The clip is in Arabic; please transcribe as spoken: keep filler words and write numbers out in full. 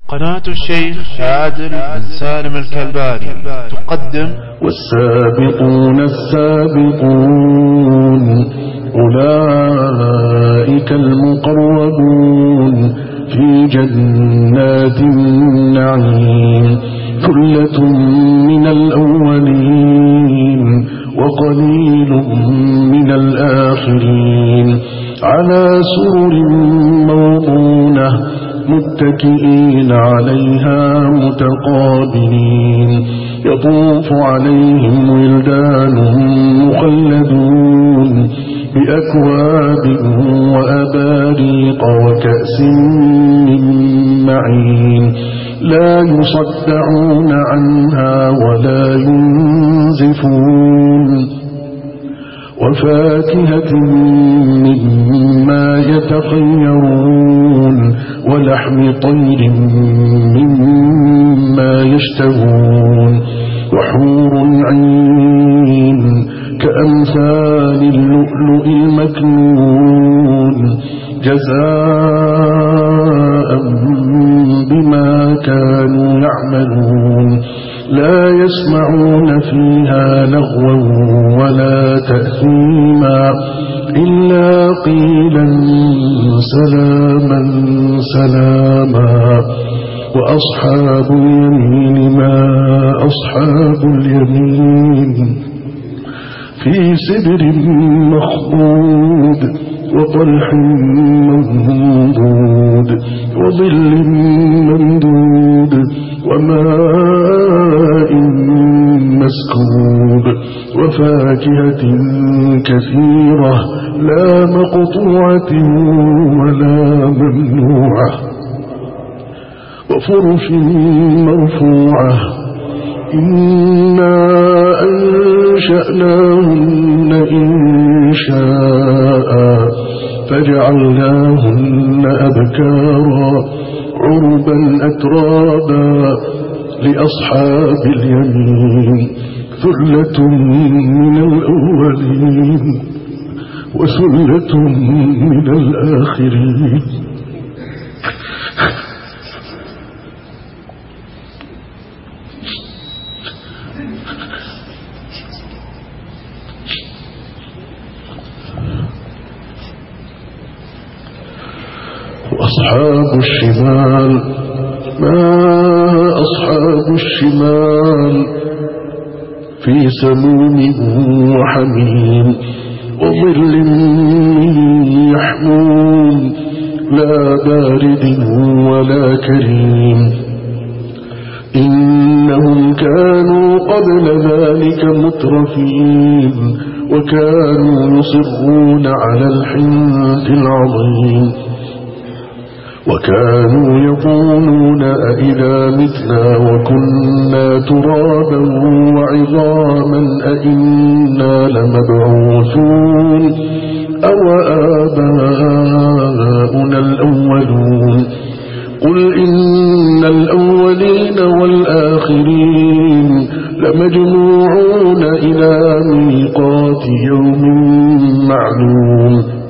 قناة الشيخ عادل بن سالم الكلباني تقدم والسابقون السابقون أولئك المقربون في جنات النعيم ثلة من الأولين وقليل من الآخرين على سرر موضونة متكئين عليها متقابلين يطوف عليهم ولدان مخلدون بأكواب وأباريق وكأس من معين لا يصدعون عنها ولا ينزفون وفاكهة مما يتخيرون ولحم طير مما يشتهون وحور عين كأمثال اللؤلؤ المكنون جزاء بما كانوا يعملون لا يسمعون فيها لغوا ولا تأثيما إلا قيلا سلاما سلاما وأصحاب اليمين ما أصحاب اليمين في سدر مخضود وطلح منضود وظل ممدود وماء مسكوب وفاكهة كثيرة لا مقطوعة ولا ممنوعة وفرش مرفوعة إنا أنشأناهن إنشاء فجعلناهن أبكارا عربا أترابا لأصحاب اليمين ثلة من الأولين وثلة من الآخرين وأصحاب الشمال ما أصحاب الشمال في سموم وحميم وظل من يحموم لا بارد ولا كريم إنهم كانوا قبل ذلك مترفين وكانوا يصرون على الحنث العظيم وكانوا يقولون أئذا متنا وكنا ترابا وعظاما أئنا لمبعوثون أو آباؤنا الأولون قل إن الأولين والآخرين لمجموعون إلى ميقات يوم معلوم